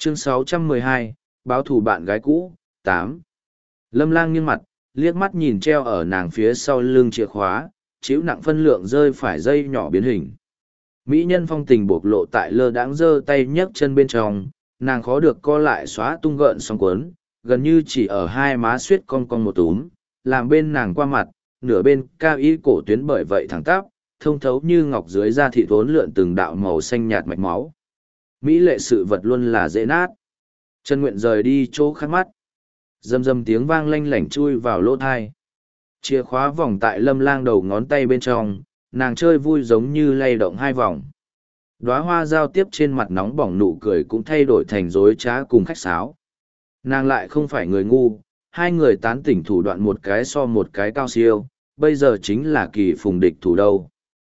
Chương 612, báo thù bạn gái cũ, 8. Lâm Lang nghiêng mặt, liếc mắt nhìn treo ở nàng phía sau lưng chìa khóa, chịu nặng phân lượng rơi phải dây nhỏ biến hình. Mỹ nhân phong tình bộc lộ tại lơ đãng giơ tay nhấc chân bên trong, nàng khó được co lại xóa tung gợn song cuốn, gần như chỉ ở hai má suýt cong cong một túm, làm bên nàng qua mặt, nửa bên cao y cổ tuyến bởi vậy thẳng tắp, thông thấu như ngọc dưới da thịt vốn lượn từng đạo màu xanh nhạt mạch máu. Mỹ lệ sự vật luôn là dễ nát. Trần Nguyện rời đi chỗ khác mắt. Rầm rầm tiếng vang lanh lảnh chui vào lỗ thai. Chìa khóa vòng tại Lâm Lang đầu ngón tay bên trong, nàng chơi vui giống như lay động hai vòng. Đóa hoa giao tiếp trên mặt nóng bỏng nụ cười cũng thay đổi thành dối trá cùng khách sáo. Nàng lại không phải người ngu, hai người tán tỉnh thủ đoạn một cái so một cái cao siêu, bây giờ chính là kỳ phùng địch thủ đâu.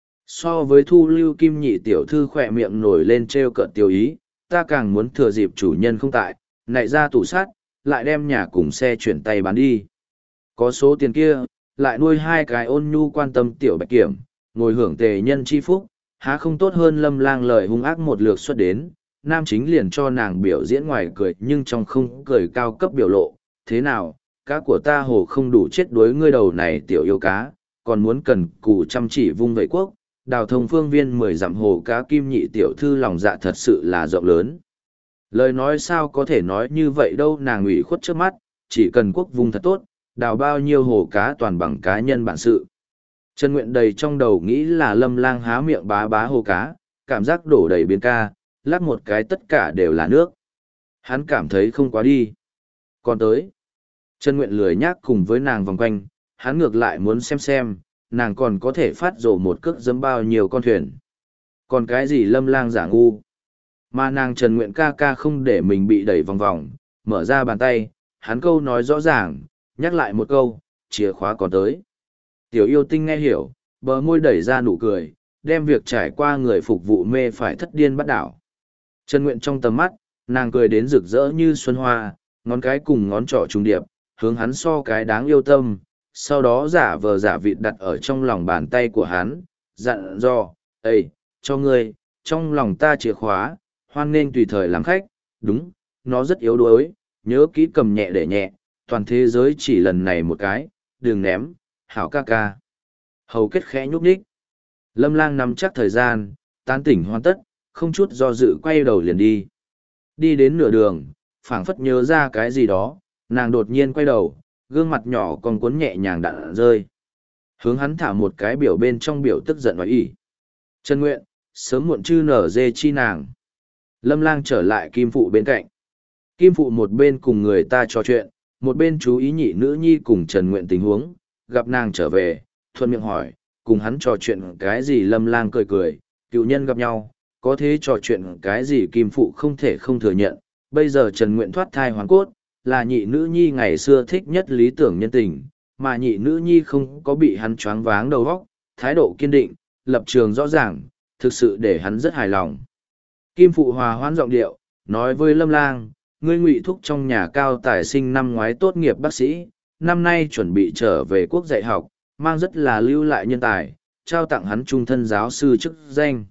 So với thu lưu kim nhị tiểu thư khỏe miệng nổi lên trêu cợt tiêu ý, ta càng muốn thừa dịp chủ nhân không tại, nại ra tủ sắt, lại đem nhà cùng xe chuyển tay bán đi. Có số tiền kia, lại nuôi hai cái ôn nhu quan tâm tiểu bạch kiểm, ngồi hưởng tề nhân chi phúc, há không tốt hơn Lâm Lang lời hung ác một lượt xuất đến, nam chính liền cho nàng biểu diễn ngoài cười nhưng trong không cười cao cấp biểu lộ, thế nào, cá của ta hồ không đủ chết đuối ngươi đầu này tiểu yêu cá, còn muốn cần cù chăm chỉ vung vẩy quốc, đào thông phương viên 10 dặm hồ cá kim nhị tiểu thư lòng dạ thật sự là rộng lớn. Lời nói sao có thể nói như vậy đâu, nàng ủy khuất trước mắt, chỉ cần quốc vung thật tốt, đào bao nhiêu hồ cá toàn bằng cá nhân bản sự. Trần Nguyện đầy trong đầu nghĩ là Lâm Lang há miệng bá bá hồ cá, cảm giác đổ đầy biến ca, lắc một cái tất cả đều là nước. Hắn cảm thấy không quá đi. Còn tới, Trần Nguyện lười nhác cùng với nàng vòng quanh, hắn ngược lại muốn xem, nàng còn có thể phát rổ một cước dẫm bao nhiêu con thuyền. Còn cái gì Lâm Lang giả ngu. Mà nàng Trần Nguyện ca ca không để mình bị đẩy vòng vòng, mở ra bàn tay, hắn câu nói rõ ràng, nhắc lại một câu, chìa khóa còn tới. Tiểu yêu tinh nghe hiểu, bờ môi đẩy ra nụ cười, đem việc trải qua người phục vụ mê phải thất điên bắt đảo. Trần Nguyện trong tầm mắt, nàng cười đến rực rỡ như xuân hoa, ngón cái cùng ngón trỏ trùng điệp, hướng hắn so cái đáng yêu tâm, sau đó giả vờ giả vịt đặt ở trong lòng bàn tay của hắn, dặn dò, "Ê, cho ngươi, trong lòng ta chìa khóa, hoan nên tùy thời làm khách, đúng, nó rất yếu đuối, nhớ kỹ cầm nhẹ để nhẹ, toàn thế giới chỉ lần này một cái, đừng ném, hảo ca ca." Hầu kết khẽ nhúc nhích. Lâm Lang nắm chắc thời gian, tán tỉnh hoàn tất, không chút do dự quay đầu liền đi. Đi đến nửa đường, phảng phất nhớ ra cái gì đó, nàng đột nhiên quay đầu, gương mặt nhỏ còn cuốn nhẹ nhàng đạn rơi. Hướng hắn thả một cái biểu bên trong biểu tức giận nói ỉ. Trần Nguyện, sớm muộn chư nở dê chi nàng. Lâm Lang trở lại Kim Phụ bên cạnh. Kim Phụ một bên cùng người ta trò chuyện, một bên chú ý nhị nữ nhi cùng Trần Nguyện tình huống, gặp nàng trở về, thuận miệng hỏi, cùng hắn trò chuyện cái gì. Lâm Lang cười cười, cựu nhân gặp nhau, có thế trò chuyện cái gì Kim Phụ không thể không thừa nhận, bây giờ Trần Nguyện thoát thai hoàn cốt, là nhị nữ nhi ngày xưa thích nhất lý tưởng nhân tình, mà nhị nữ nhi không có bị hắn choáng váng đầu óc, thái độ kiên định, lập trường rõ ràng, thực sự để hắn rất hài lòng. Kim Phụ hòa hoãn giọng điệu, nói với Lâm Lang, ngươi Ngụy thúc trong nhà cao tài sinh năm ngoái tốt nghiệp bác sĩ, năm nay chuẩn bị trở về quốc dạy học, mang rất là lưu lại nhân tài, trao tặng hắn trung thân giáo sư chức danh.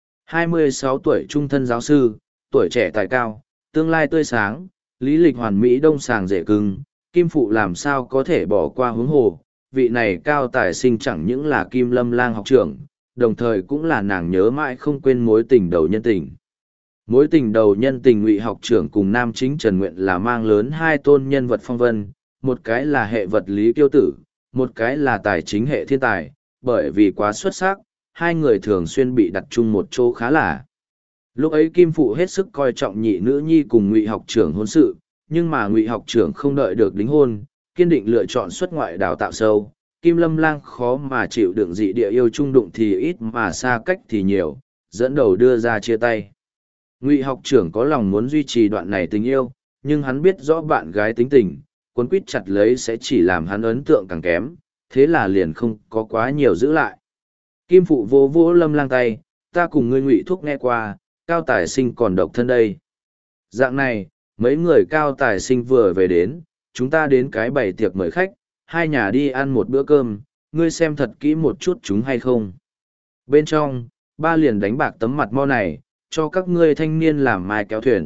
26 tuổi trung thân giáo sư, tuổi trẻ tài cao, tương lai tươi sáng, lý lịch hoàn mỹ đông sàng rễ cưng, Kim Phụ làm sao có thể bỏ qua huống hồ. Vị này cao tài sinh chẳng những là Kim Lâm Lang học trưởng, đồng thời cũng là nàng nhớ mãi không quên mối tình đầu nhân tình. Mối tình đầu nhân tình Ngụy học trưởng cùng nam chính Trần Nguyện là mang lớn hai tôn nhân vật phong vân, một cái là hệ vật lý kiêu tử, một cái là tài chính hệ thiên tài, bởi vì quá xuất sắc, hai người thường xuyên bị đặt chung một chỗ khá là. Lúc ấy Kim Phụ hết sức coi trọng nhị nữ nhi cùng Ngụy học trưởng hôn sự, nhưng mà Ngụy học trưởng không đợi được đính hôn, kiên định lựa chọn xuất ngoại đào tạo sâu. Kim Lâm Lang khó mà chịu đựng dị địa yêu trung đụng thì ít mà xa cách thì nhiều, dẫn đầu đưa ra chia tay. Ngụy học trưởng có lòng muốn duy trì đoạn này tình yêu, nhưng hắn biết rõ bạn gái tính tình, cuốn quýt chặt lấy sẽ chỉ làm hắn ấn tượng càng kém, thế là liền không có quá nhiều giữ lại. Kim Phụ vô vỗ Lâm Lang tay, ta cùng ngươi Ngụy thúc nghe qua, cao tài sinh còn độc thân đây. Dạng này, mấy người cao tài sinh vừa về đến, chúng ta đến cái bày tiệc mời khách, hai nhà đi ăn một bữa cơm, ngươi xem thật kỹ một chút chúng hay không. Bên trong, ba liền đánh bạc tấm mặt mo này, cho các ngươi thanh niên làm mai kéo thuyền,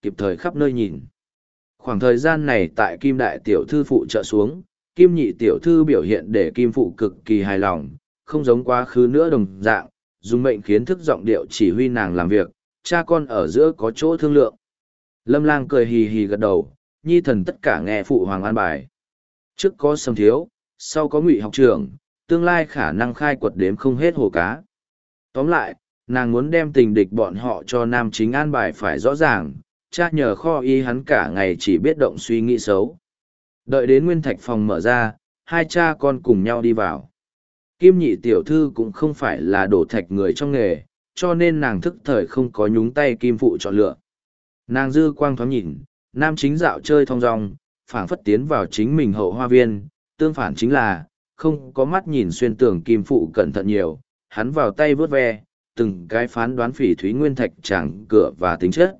kịp thời khắp nơi nhìn. Khoảng thời gian này tại Kim Đại Tiểu Thư phụ trợ xuống, Kim Nhị Tiểu Thư biểu hiện để Kim Phụ cực kỳ hài lòng, không giống quá khứ nữa đồng dạng, dùng mệnh khiến thức giọng điệu chỉ huy nàng làm việc, cha con ở giữa có chỗ thương lượng. Lâm Lang cười hì hì gật đầu, nhi thần tất cả nghe phụ hoàng an bài. Trước có Sâm Thiếu, sau có Ngụy học trưởng, tương lai khả năng khai quật đếm không hết hồ cá. Tóm lại, nàng muốn đem tình địch bọn họ cho nam chính an bài phải rõ ràng, cha nhờ kho y hắn cả ngày chỉ biết động suy nghĩ xấu. Đợi đến nguyên thạch phòng mở ra, hai cha con cùng nhau đi vào. Kim Nhị Tiểu Thư cũng không phải là đổ thạch người trong nghề, cho nên nàng thức thời không có nhúng tay Kim Phụ chọn lựa. Nàng dư quang thoáng nhìn, nam chính dạo chơi thong dong, phảng phất tiến vào chính mình hậu hoa viên, tương phản chính là, không có mắt nhìn xuyên tường Kim Phụ cẩn thận nhiều, hắn vào tay vớt ve, từng cái phán đoán phỉ thúy nguyên thạch chẳng cửa và tính chất.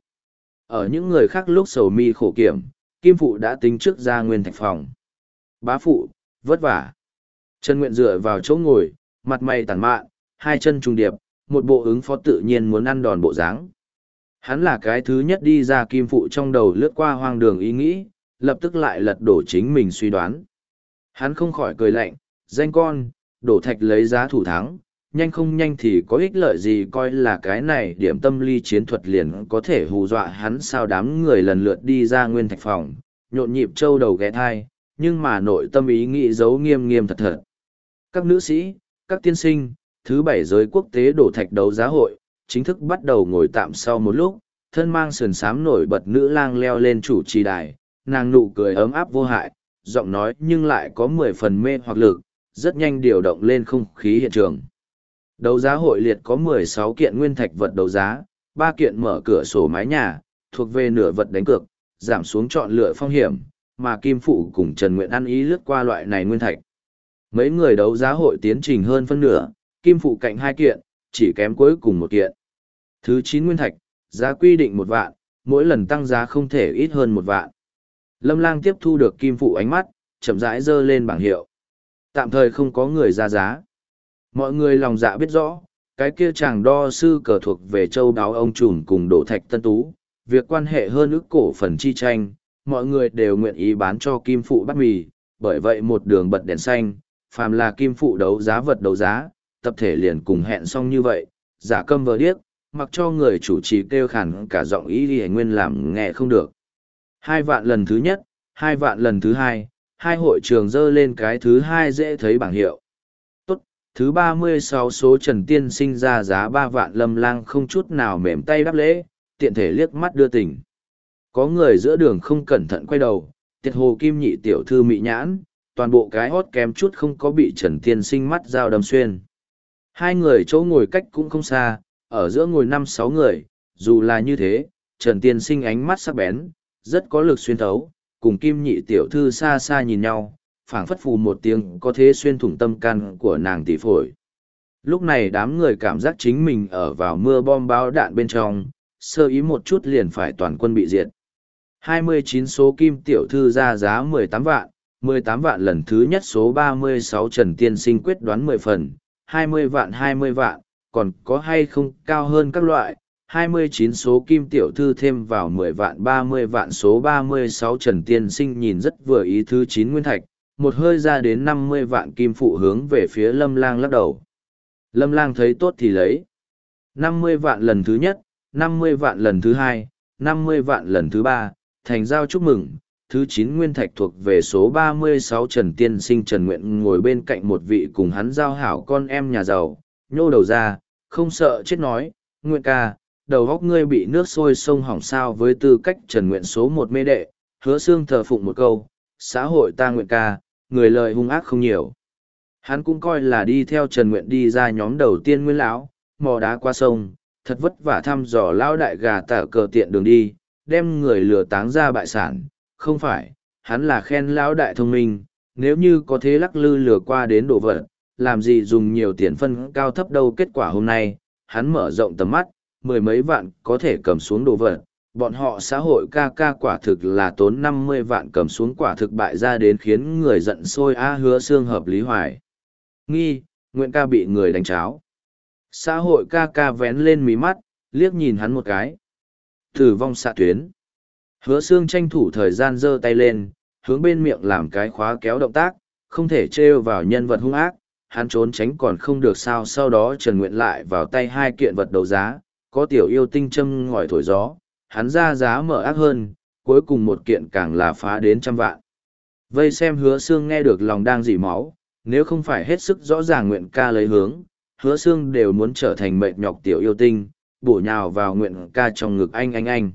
Ở những người khác lúc sầu mi khổ kiểm, Kim Phụ đã tính trước ra nguyên thạch phòng. Bá phụ, vất vả. Trần Nguyện dựa vào chỗ ngồi, mặt mày tản mạn, hai chân trùng điệp, một bộ ứng phó tự nhiên muốn ăn đòn bộ dáng. Hắn là cái thứ nhất đi ra Kim Phụ trong đầu lướt qua hoang đường ý nghĩ, lập tức lại lật đổ chính mình suy đoán. Hắn không khỏi cười lạnh, danh con, đổ thạch lấy giá thủ thắng, nhanh không nhanh thì có ích lợi gì, coi là cái này điểm tâm ly chiến thuật liền có thể hù dọa hắn sao. Đám người lần lượt đi ra nguyên thạch phòng, nhộn nhịp trâu đầu ghé thai, nhưng mà nội tâm ý nghĩ giấu nghiêm nghiêm thật thật. Các nữ sĩ, các tiên sinh, thứ 7 giới quốc tế đổ thạch đấu giá hội, chính thức bắt đầu ngồi tạm sau một lúc, thân mang sườn xám nổi bật nữ lang leo lên chủ trì đài, nàng nụ cười ấm áp vô hại, giọng nói nhưng lại có 10 phần mê hoặc lực, rất nhanh điều động lên không khí hiện trường. Đấu giá hội liệt có 16 kiện nguyên thạch vật đấu giá, 3 kiện mở cửa sổ mái nhà, thuộc về nửa vật đánh cược, giảm xuống chọn lựa phong hiểm, mà Kim Phụ cùng Trần Nguyện ăn ý lướt qua loại này nguyên thạch. Mấy người đấu giá hội tiến trình hơn phân nửa, Kim Phụ cạnh 2 kiện, chỉ kém cuối cùng 1 kiện. Thứ 9 nguyên thạch, giá quy định 1 vạn, mỗi lần tăng giá không thể ít hơn 1 vạn. Lâm Lang tiếp thu được Kim Phụ ánh mắt, chậm rãi giơ lên bảng hiệu. Tạm thời không có người ra giá. Mọi người lòng dạ biết rõ, cái kia chàng đo sư cờ thuộc về châu đáo ông trùm cùng đổ thạch tân tú, việc quan hệ hơn ức cổ phần chi tranh, mọi người đều nguyện ý bán cho Kim Phụ bát mì, bởi vậy một đường bật đèn xanh, phàm là Kim Phụ đấu giá vật đấu giá, tập thể liền cùng hẹn xong như vậy, giả câm vờ điếc, mặc cho người chủ trì kêu khàn cả giọng ý đi nguyên làm nghe không được. 2 vạn lần thứ nhất, 2 vạn lần thứ hai, hai hội trường dơ lên cái thứ hai dễ thấy bảng hiệu. Thứ 36 số Trần Tiên Sinh ra giá 3 vạn. Lâm Lang không chút nào mềm tay đáp lễ, tiện thể liếc mắt đưa tình. Có người giữa đường không cẩn thận quay đầu, tiệt hồ Kim Nhị Tiểu Thư mị nhãn, toàn bộ cái hót kém chút không có bị Trần Tiên Sinh mắt dao đâm xuyên. Hai người chỗ ngồi cách cũng không xa, ở giữa ngồi 5-6 người, dù là như thế, Trần Tiên Sinh ánh mắt sắc bén, rất có lực xuyên thấu, cùng Kim Nhị Tiểu Thư xa xa nhìn nhau, phảng phất phù một tiếng có thế xuyên thủng tâm can của nàng tỷ phổi. Lúc này đám người cảm giác chính mình ở vào mưa bom bão đạn bên trong, sơ ý một chút liền phải toàn quân bị diệt. 29 số Kim Tiểu Thư ra giá 18 vạn, 18 vạn lần thứ nhất số 36 Trần Tiên Sinh quyết đoán 10 phần, 20 vạn, còn có hay không cao hơn các loại. 29 số Kim Tiểu Thư thêm vào 10 vạn 30 vạn số 36 Trần Tiên Sinh nhìn rất vừa ý thứ 9 nguyên thạch, một hơi ra đến 50 vạn. Kim Phụ hướng về phía Lâm Lang lắc đầu. Lâm Lang thấy tốt thì lấy. 50 vạn lần thứ nhất, 50 vạn lần thứ hai, 50 vạn lần thứ ba, thành giao chúc mừng. Thứ 9 nguyên thạch thuộc về số 36 Trần Tiên Sinh. Trần Nguyện ngồi bên cạnh một vị cùng hắn giao hảo con em nhà giàu, nhô đầu ra, không sợ chết nói, Nguyện ca, đầu góc ngươi bị nước sôi sông hỏng sao. Với tư cách Trần Nguyện số 1 mê đệ, Hứa Xương thờ phụng một câu, xã hội ta Nguyện ca, người lời hung ác không nhiều. Hắn cũng coi là đi theo Trần Nguyện đi ra nhóm đầu tiên Nguyên lão, mò đá qua sông, thật vất vả thăm dò lão đại gà tả cờ tiện đường đi, đem người lừa táng ra bại sản. Không phải, hắn là khen lão đại thông minh, nếu như có thế lắc lư lừa qua đến đồ vật, làm gì dùng nhiều tiền phân cao thấp đâu. Kết quả hôm nay, hắn mở rộng tầm mắt, 10 mấy vạn có thể cầm xuống đồ vật. Bọn họ xã hội ca ca quả thực là tốn 50 vạn cầm xuống, quả thực bại ra đến khiến người giận sôi. Hứa Xương hợp lý hoài nghi, Nguyện ca bị người đánh cháo. Xã hội ca ca vén lên mí mắt, liếc nhìn hắn một cái. Tử vong xạ tuyến. Hứa xương tranh thủ thời gian giơ tay lên, hướng bên miệng làm cái khóa kéo động tác, không thể trêu vào nhân vật hung ác, hắn trốn tránh còn không được sao. Sau đó Trần Nguyện lại vào tay hai kiện vật đấu giá, có tiểu yêu tinh châm ngòi thổi gió, hắn ra giá mở ác hơn, cuối cùng một kiện càng là phá đến 100 vạn. Vây xem Hứa xương nghe được lòng đang dỉ máu, nếu không phải hết sức rõ ràng Nguyện ca lấy hướng, Hứa xương đều muốn trở thành mệt nhọc tiểu yêu tinh, bổ nhào vào Nguyện ca trong ngực anh.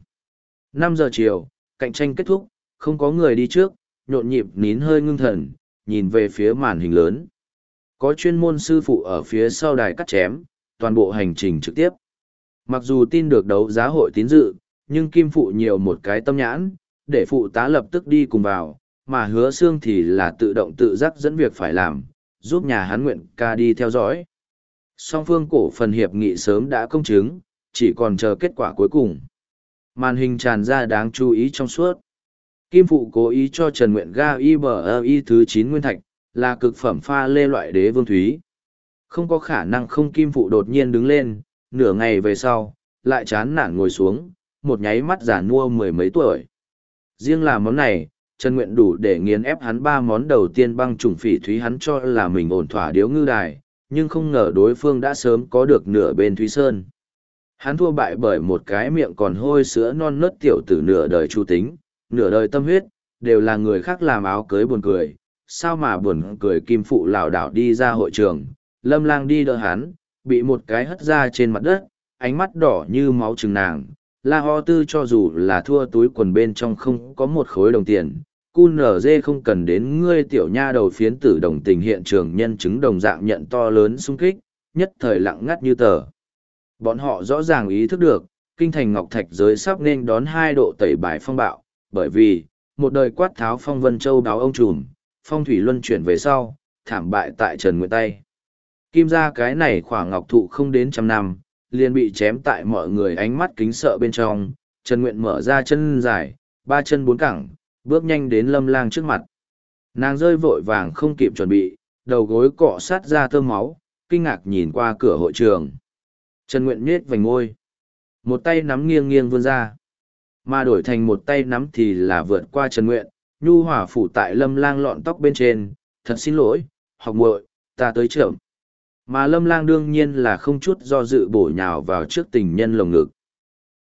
5 giờ chiều, cạnh tranh kết thúc, không có người đi trước, nhộn nhịp nín hơi ngưng thần, nhìn về phía màn hình lớn. Có chuyên môn sư phụ ở phía sau đài cắt chém, toàn bộ hành trình trực tiếp. Mặc dù tin được đấu giá hội tín dự, nhưng Kim Phụ nhiều một cái tâm nhãn, để phụ tá lập tức đi cùng vào, mà Hứa xương thì là tự động tự giác dẫn việc phải làm, giúp nhà hắn Nguyện ca đi theo dõi. Song phương cổ phần hiệp nghị sớm đã công chứng, chỉ còn chờ kết quả cuối cùng. Màn hình tràn ra đáng chú ý trong suốt. Kim Phụ cố ý cho Trần Nguyện ga IBI thứ 9 nguyên thạch, là cực phẩm pha lê loại đế vương thúy. Không có khả năng không. Kim Phụ đột nhiên đứng lên, nửa ngày về sau, lại chán nản ngồi xuống, một nháy mắt giả nua 10 mấy tuổi. Riêng là món này, Trần Nguyện đủ để nghiền ép hắn 3 món đầu tiên. Băng trùng phỉ thúy hắn cho là mình ổn thỏa điếu ngư đài, nhưng không ngờ đối phương đã sớm có được nửa bên Thúy Sơn. Hắn thua bại bởi một cái miệng còn hôi sữa non nớt tiểu tử nửa đời chu tính, nửa đời tâm huyết, đều là người khác làm áo cưới buồn cười. Sao mà buồn cười. Kim Phụ lảo đảo đi ra hội trường, Lâm Lang đi đỡ hắn, bị một cái hất ra trên mặt đất, ánh mắt đỏ như máu chừng nàng. La Ho Tư cho dù là thua túi quần bên trong không có một khối đồng tiền, QNZ không cần đến ngươi tiểu nha đầu phiến tử đồng tình. Hiện trường nhân chứng đồng dạng nhận to lớn xung kích, nhất thời lặng ngắt như tờ. Bọn họ rõ ràng ý thức được, kinh thành Ngọc Thạch giới sắp nên đón 2 độ tẩy bài phong bạo, bởi vì, một đời quát tháo phong vân châu đáo ông trùm, phong thủy luân chuyển về sau, thảm bại tại Trần Nguyện tay. Kim ra cái này khoảng ngọc thụ không đến 100 năm, liền bị chém tại mọi người ánh mắt kính sợ bên trong. Trần Nguyện mở ra chân dài, 3 chân 4 cẳng, bước nhanh đến Lâm Lang trước mặt. Nàng rơi vội vàng không kịp chuẩn bị, đầu gối cọ sát ra thơm máu, kinh ngạc nhìn qua cửa hội trường. Trần Nguyện nhếch vành môi, một tay nắm nghiêng nghiêng vươn ra, mà đổi thành một tay nắm thì là vượt qua Trần Nguyện, nhu hòa phủ tại Lâm Lang lọn tóc bên trên. Thật xin lỗi, học muội, ta tới chậm. Mà Lâm Lang đương nhiên là không chút do dự bổ nhào vào trước tình nhân lồng ngực.